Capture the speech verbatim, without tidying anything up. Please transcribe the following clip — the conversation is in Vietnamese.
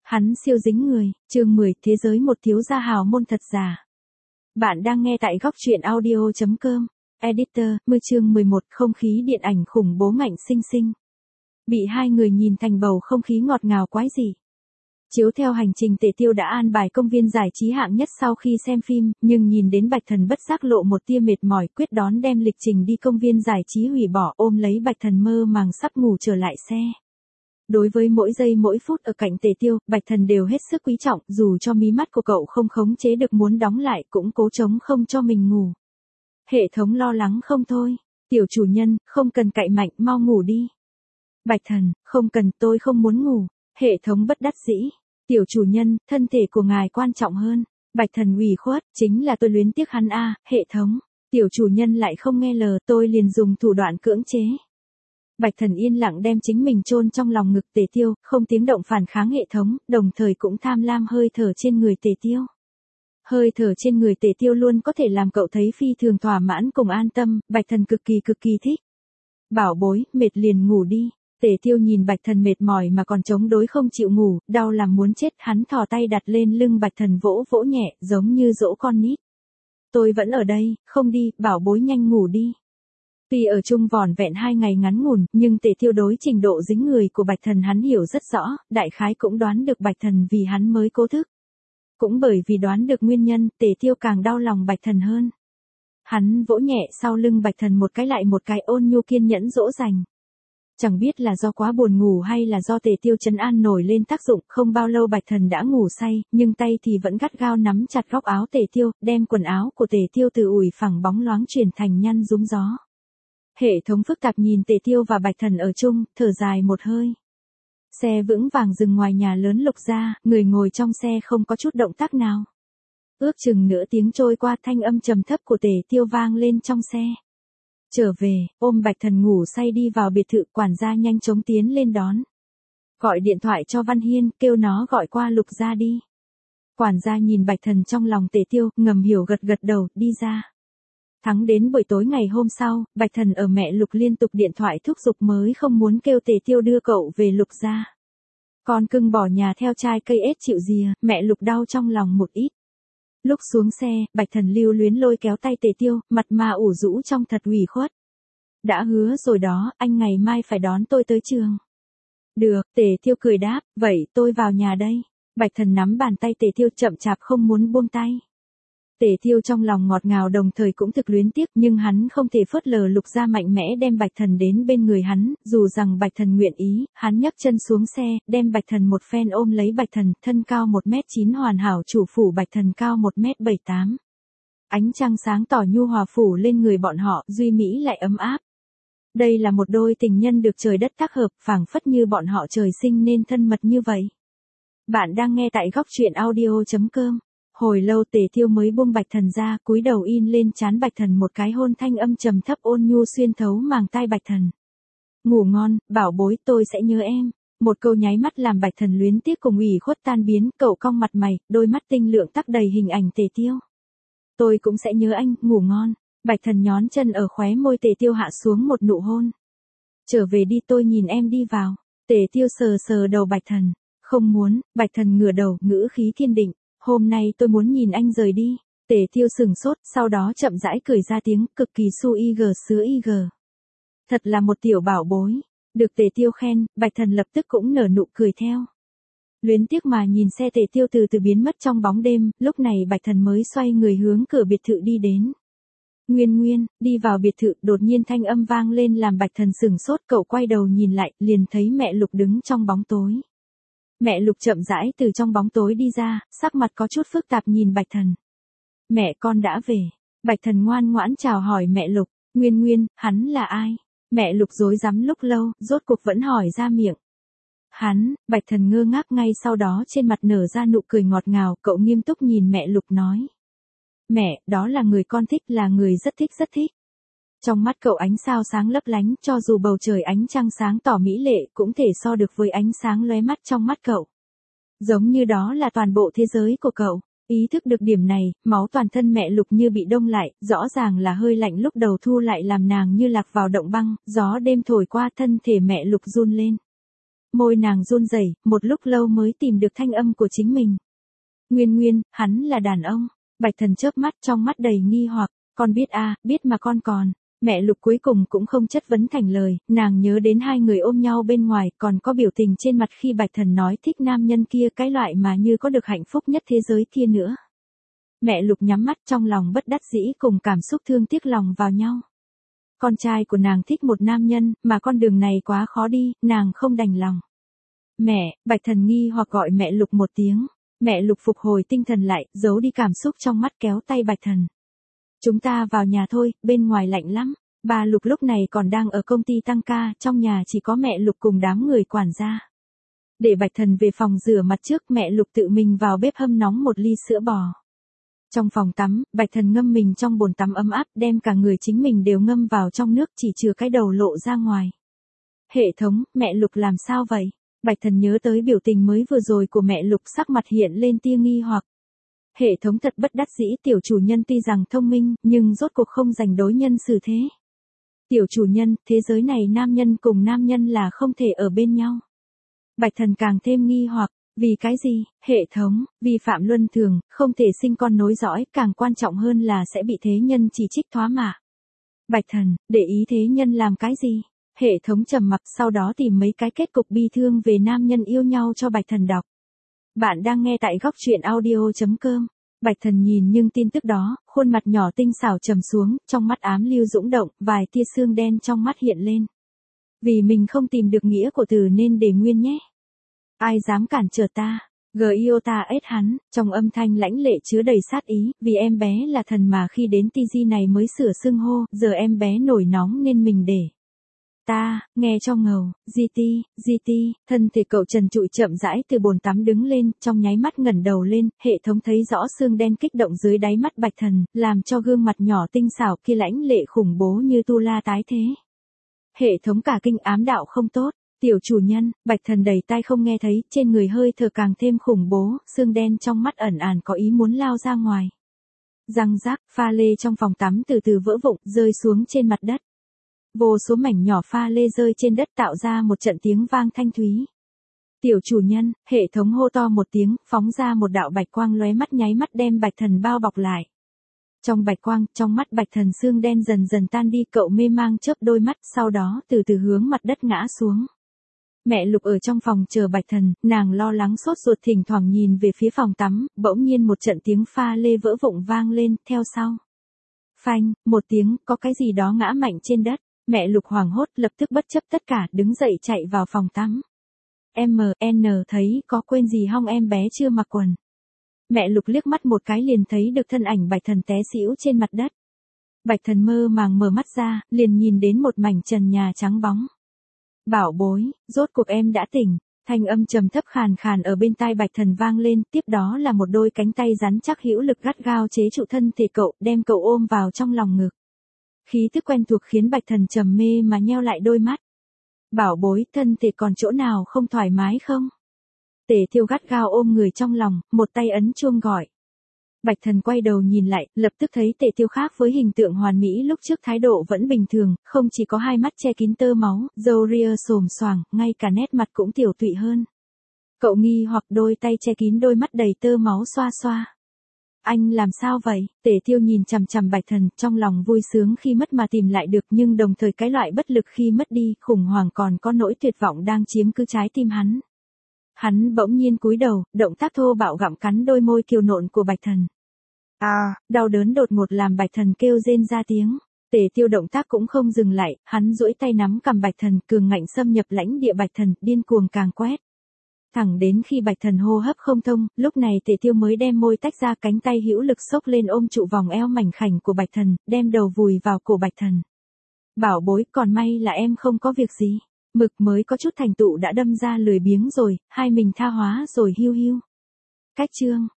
Hắn siêu dính người, chương mười, thế giới một thiếu gia hào môn thật giả. Bạn đang nghe tại góc truyện audio chấm com. Editor, mười chương mười một, không khí điện ảnh khủng bố ngạnh sinh sinh. Bị hai người nhìn thành bầu không khí ngọt ngào quái dị. Chiếu theo hành trình Tề Tiêu đã an bài công viên giải trí hạng nhất sau khi xem phim, nhưng nhìn đến Bạch Thần bất giác lộ một tia mệt mỏi, quyết đón đem lịch trình đi công viên giải trí hủy bỏ, ôm lấy Bạch Thần mơ màng sắp ngủ trở lại xe. Đối với mỗi giây mỗi phút ở cạnh Tề Tiêu, Bạch Thần đều hết sức quý trọng, dù cho mí mắt của cậu không khống chế được muốn đóng lại cũng cố chống không cho mình ngủ. Hệ thống lo lắng không thôi, tiểu chủ nhân, không cần cậy mạnh, mau ngủ đi. Bạch Thần, không cần, tôi không muốn ngủ. Hệ thống bất đắc dĩ, tiểu chủ nhân, thân thể của ngài quan trọng hơn. Bạch Thần ủy khuất, chính là tôi luyến tiếc hắn a, hệ thống. Tiểu chủ nhân lại không nghe lời, tôi liền dùng thủ đoạn cưỡng chế. Bạch Thần yên lặng đem chính mình chôn trong lòng ngực Tề Tiêu, không tiếng động phản kháng hệ thống, đồng thời cũng tham lam hơi thở trên người Tề Tiêu. Hơi thở trên người Tề Tiêu luôn có thể làm cậu thấy phi thường thỏa mãn cùng an tâm, Bạch Thần cực kỳ cực kỳ thích. Bảo bối, mệt liền ngủ đi. Tề Tiêu nhìn Bạch Thần mệt mỏi mà còn chống đối không chịu ngủ, đau làm muốn chết, hắn thò tay đặt lên lưng Bạch Thần vỗ vỗ nhẹ, giống như dỗ con nít. Tôi vẫn ở đây, không đi, bảo bối nhanh ngủ đi. Tuy ở chung vỏn vẹn hai ngày ngắn ngủn, nhưng Tề Tiêu đối trình độ dính người của Bạch Thần hắn hiểu rất rõ, đại khái cũng đoán được Bạch Thần vì hắn mới cố thức. Cũng bởi vì đoán được nguyên nhân, Tề Tiêu càng đau lòng Bạch Thần hơn. Hắn vỗ nhẹ sau lưng Bạch Thần một cái lại một cái, ôn nhu kiên nhẫn dỗ dành. Chẳng biết là do quá buồn ngủ hay là do Tề Tiêu trấn an nổi lên tác dụng, không bao lâu Bạch Thần đã ngủ say, nhưng tay thì vẫn gắt gao nắm chặt góc áo Tề Tiêu, đem quần áo của Tề Tiêu từ ủi phẳng bóng loáng chuyển thành nhăn rúng gió. Hệ thống phức tạp nhìn Tề Tiêu và Bạch Thần ở chung, thở dài một hơi. Xe vững vàng dừng ngoài nhà lớn Lục gia, người ngồi trong xe không có chút động tác nào. Ước chừng nửa tiếng trôi qua, thanh âm trầm thấp của Tề Tiêu vang lên trong xe. Trở về, ôm Bạch Thần ngủ say đi vào biệt thự, quản gia nhanh chóng tiến lên đón. Gọi điện thoại cho Văn Hiên, kêu nó gọi qua Lục gia đi. Quản gia nhìn Bạch Thần trong lòng Tề Tiêu, ngầm hiểu gật gật đầu, đi ra. Thắng đến buổi tối ngày hôm sau, Bạch Thần ở mẹ Lục liên tục điện thoại thúc giục mới không muốn kêu Tề Tiêu đưa cậu về Lục gia. Con cưng bỏ nhà theo trai cây ết chịu rìa, mẹ Lục đau trong lòng một ít. Lúc xuống xe, Bạch Thần lưu luyến lôi kéo tay Tề Tiêu, mặt mà ủ rũ trong thật ủy khuất. Đã hứa rồi đó, anh ngày mai phải đón tôi tới trường. Được, Tề Tiêu cười đáp, vậy tôi vào nhà đây. Bạch Thần nắm bàn tay Tề Tiêu chậm chạp không muốn buông tay. Tề Tiêu trong lòng ngọt ngào đồng thời cũng thực luyến tiếc, nhưng hắn không thể phớt lờ Lục gia mạnh mẽ đem Bạch Thần đến bên người hắn, dù rằng Bạch Thần nguyện ý, hắn nhấc chân xuống xe, đem Bạch Thần một phen ôm lấy Bạch Thần, thân cao một mét chín hoàn hảo chủ phủ Bạch Thần cao một mét bảy tám. Ánh trăng sáng tỏ nhu hòa phủ lên người bọn họ, duy mỹ lại ấm áp. Đây là một đôi tình nhân được trời đất tác hợp, phảng phất như bọn họ trời sinh nên thân mật như vậy. Bạn đang nghe tại góc truyện audio chấm com. Hồi lâu Tề Tiêu mới buông Bạch Thần ra, cúi đầu in lên trán Bạch Thần một cái hôn thanh âm trầm thấp ôn nhu xuyên thấu màng tai Bạch Thần. Ngủ ngon, bảo bối, tôi sẽ nhớ em. Một câu nháy mắt làm Bạch Thần luyến tiếc cùng ủy khuất tan biến, cậu cong mặt mày, đôi mắt tinh lượng tắc đầy hình ảnh Tề Tiêu. Tôi cũng sẽ nhớ anh, ngủ ngon. Bạch Thần nhón chân ở khóe môi Tề Tiêu hạ xuống một nụ hôn. Trở về đi, tôi nhìn em đi vào. Tề Tiêu sờ sờ đầu Bạch Thần. Không muốn. Bạch Thần ngửa đầu, ngữ khí kiên định. Hôm nay tôi muốn nhìn anh rời đi. Tề Tiêu sừng sốt, sau đó chậm rãi cười ra tiếng, cực kỳ su y gờ sứa y gờ. Thật là một tiểu bảo bối. Được Tề Tiêu khen, Bạch Thần lập tức cũng nở nụ cười theo. Luyến tiếc mà nhìn xe Tề Tiêu từ từ biến mất trong bóng đêm, lúc này Bạch Thần mới xoay người hướng cửa biệt thự đi đến. Nguyên Nguyên, đi vào biệt thự, đột nhiên thanh âm vang lên làm Bạch Thần sừng sốt, cậu quay đầu nhìn lại, liền thấy mẹ Lục đứng trong bóng tối. Mẹ Lục chậm rãi từ trong bóng tối đi ra, sắc mặt có chút phức tạp nhìn Bạch Thần. Mẹ con đã về. Bạch Thần ngoan ngoãn chào hỏi mẹ Lục. Nguyên Nguyên, hắn là ai? Mẹ Lục rối rắm lúc lâu, rốt cuộc vẫn hỏi ra miệng. Hắn, Bạch Thần ngơ ngác, ngay sau đó trên mặt nở ra nụ cười ngọt ngào, cậu nghiêm túc nhìn mẹ Lục nói. Mẹ, đó là người con thích, là người rất thích rất thích. Trong mắt cậu ánh sao sáng lấp lánh, cho dù bầu trời ánh trăng sáng tỏ mỹ lệ cũng thể so được với ánh sáng lóe mắt trong mắt cậu. Giống như đó là toàn bộ thế giới của cậu. Ý thức được điểm này, máu toàn thân mẹ Lục như bị đông lại, rõ ràng là hơi lạnh lúc đầu thu lại làm nàng như lạc vào động băng, gió đêm thổi qua thân thể mẹ Lục run lên. môi nàng run rẩy, một lúc lâu mới tìm được thanh âm của chính mình. Nguyên Nguyên, hắn là đàn ông. Bạch Thần chớp mắt, trong mắt đầy nghi hoặc, con biết a, à, biết mà con còn. Mẹ Lục cuối cùng cũng không chất vấn thành lời, nàng nhớ đến hai người ôm nhau bên ngoài, còn có biểu tình trên mặt khi Bạch Thần nói thích nam nhân kia, cái loại mà như có được hạnh phúc nhất thế giới kia nữa. Mẹ Lục nhắm mắt, trong lòng bất đắc dĩ cùng cảm xúc thương tiếc lòng vào nhau. Con trai của nàng thích một nam nhân, mà con đường này quá khó đi, nàng không đành lòng. Mẹ, Bạch Thần nghi hoặc gọi mẹ Lục một tiếng. Mẹ Lục phục hồi tinh thần lại, giấu đi cảm xúc trong mắt, kéo tay Bạch Thần. Chúng ta vào nhà thôi, bên ngoài lạnh lắm. Bà Lục lúc này còn đang ở công ty tăng ca, trong nhà chỉ có mẹ Lục cùng đám người quản gia. Để Bạch Thần về phòng rửa mặt trước, mẹ Lục tự mình vào bếp hâm nóng một ly sữa bò. Trong phòng tắm, Bạch Thần ngâm mình trong bồn tắm ấm áp, đem cả người chính mình đều ngâm vào trong nước, chỉ trừ cái đầu lộ ra ngoài. Hệ thống, mẹ Lục làm sao vậy? Bạch Thần nhớ tới biểu tình mới vừa rồi của mẹ Lục, sắc mặt hiện lên tia nghi hoặc. Hệ thống thật bất đắc dĩ, tiểu chủ nhân tuy rằng thông minh, nhưng rốt cuộc không dành đối nhân xử thế. Tiểu chủ nhân, thế giới này nam nhân cùng nam nhân là không thể ở bên nhau. Bạch Thần càng thêm nghi hoặc, vì cái gì? Hệ thống, vi phạm luân thường, không thể sinh con nối dõi, càng quan trọng hơn là sẽ bị thế nhân chỉ trích thoá mạ. Bạch Thần, để ý thế nhân làm cái gì? Hệ thống trầm mặc, sau đó tìm mấy cái kết cục bi thương về nam nhân yêu nhau cho Bạch Thần đọc. Bạn đang nghe tại góc truyện audio chấm com. Bạch Thần nhìn nhưng tin tức đó, khuôn mặt nhỏ tinh xảo trầm xuống, trong mắt ám lưu dũng động, vài tia xương đen trong mắt hiện lên. Vì mình không tìm được nghĩa của từ nên để nguyên nhé. Ai dám cản trở ta? Giota ết hắn, trong âm thanh lãnh lệ chứa đầy sát ý, vì em bé là thần mà khi đến tê giê này mới sửa xưng hô, giờ em bé nổi nóng nên mình để. Ta, nghe cho ngầu, giê tê, giê tê, thân thể cậu trần trụi chậm rãi từ bồn tắm đứng lên, trong nháy mắt ngẩng đầu lên, hệ thống thấy rõ xương đen kích động dưới đáy mắt Bạch Thần, làm cho gương mặt nhỏ tinh xảo kia lãnh lệ khủng bố như tu la tái thế. Hệ thống cả kinh, ám đạo không tốt, tiểu chủ nhân, Bạch Thần đầy tai không nghe thấy, trên người hơi thở càng thêm khủng bố, xương đen trong mắt ẩn ẩn có ý muốn lao ra ngoài. Răng rác, pha lê trong phòng tắm từ từ vỡ vụn, rơi xuống trên mặt đất. Vô số mảnh nhỏ pha lê rơi trên đất tạo ra một trận tiếng vang thanh thúy. Tiểu chủ nhân, hệ thống hô to một tiếng, phóng ra một đạo bạch quang lóe mắt nháy mắt đem Bạch Thần bao bọc lại. Trong bạch quang, trong mắt Bạch Thần xương đen dần dần tan đi, cậu mê mang chớp đôi mắt, sau đó từ từ hướng mặt đất ngã xuống. Mẹ Lục ở trong phòng chờ Bạch Thần, nàng lo lắng sốt ruột thỉnh thoảng nhìn về phía phòng tắm, bỗng nhiên một trận tiếng pha lê vỡ vụn vang lên, theo sau. Phanh, một tiếng, có cái gì đó ngã mạnh trên đất. Mẹ Lục hoảng hốt, lập tức bất chấp tất cả, đứng dậy chạy vào phòng tắm. em en thấy có quên gì hong em bé chưa mặc quần. Mẹ Lục liếc mắt một cái liền thấy được thân ảnh Bạch Thần té xỉu trên mặt đất. Bạch Thần mơ màng mở mắt ra, liền nhìn đến một mảnh trần nhà trắng bóng. Bảo bối, rốt cuộc em đã tỉnh. Thanh âm trầm thấp khàn khàn ở bên tai Bạch Thần vang lên, tiếp đó là một đôi cánh tay rắn chắc hữu lực gắt gao chế trụ thân thể cậu, đem cậu ôm vào trong lòng ngực. Khí thức quen thuộc khiến Bạch Thần trầm mê mà nheo lại đôi mắt. Bảo bối, thân thể còn chỗ nào không thoải mái không? Tề Tiêu gắt gao ôm người trong lòng, một tay ấn chuông gọi. Bạch Thần quay đầu nhìn lại, lập tức thấy Tề Tiêu khác với hình tượng hoàn mỹ lúc trước, thái độ vẫn bình thường, không chỉ có hai mắt che kín tơ máu, râu ria xồm xoàng, ngay cả nét mặt cũng tiểu tụy hơn. Cậu nghi hoặc đôi tay che kín đôi mắt đầy tơ máu xoa xoa. Anh làm sao vậy? Tề Tiêu nhìn chằm chằm Bạch Thần, trong lòng vui sướng khi mất mà tìm lại được, nhưng đồng thời cái loại bất lực khi mất đi, khủng hoảng còn có nỗi tuyệt vọng đang chiếm cứ trái tim hắn. Hắn bỗng nhiên cúi đầu, động tác thô bạo gặm cắn đôi môi kiều nộn của Bạch Thần. À, đau đớn đột ngột làm Bạch Thần kêu rên ra tiếng. Tề Tiêu động tác cũng không dừng lại, hắn duỗi tay nắm cầm Bạch Thần, cường ngạnh xâm nhập lãnh địa Bạch Thần, điên cuồng càng quét. Thẳng đến khi Bạch Thần hô hấp không thông, lúc này Tề Tiêu mới đem môi tách ra, cánh tay hữu lực xốc lên ôm trụ vòng eo mảnh khảnh của Bạch Thần, đem đầu vùi vào cổ Bạch Thần. Bảo bối, còn may là em không có việc gì. Mực mới có chút thành tựu đã đâm ra lười biếng rồi, hai mình tha hóa rồi hiu hiu. Cách chương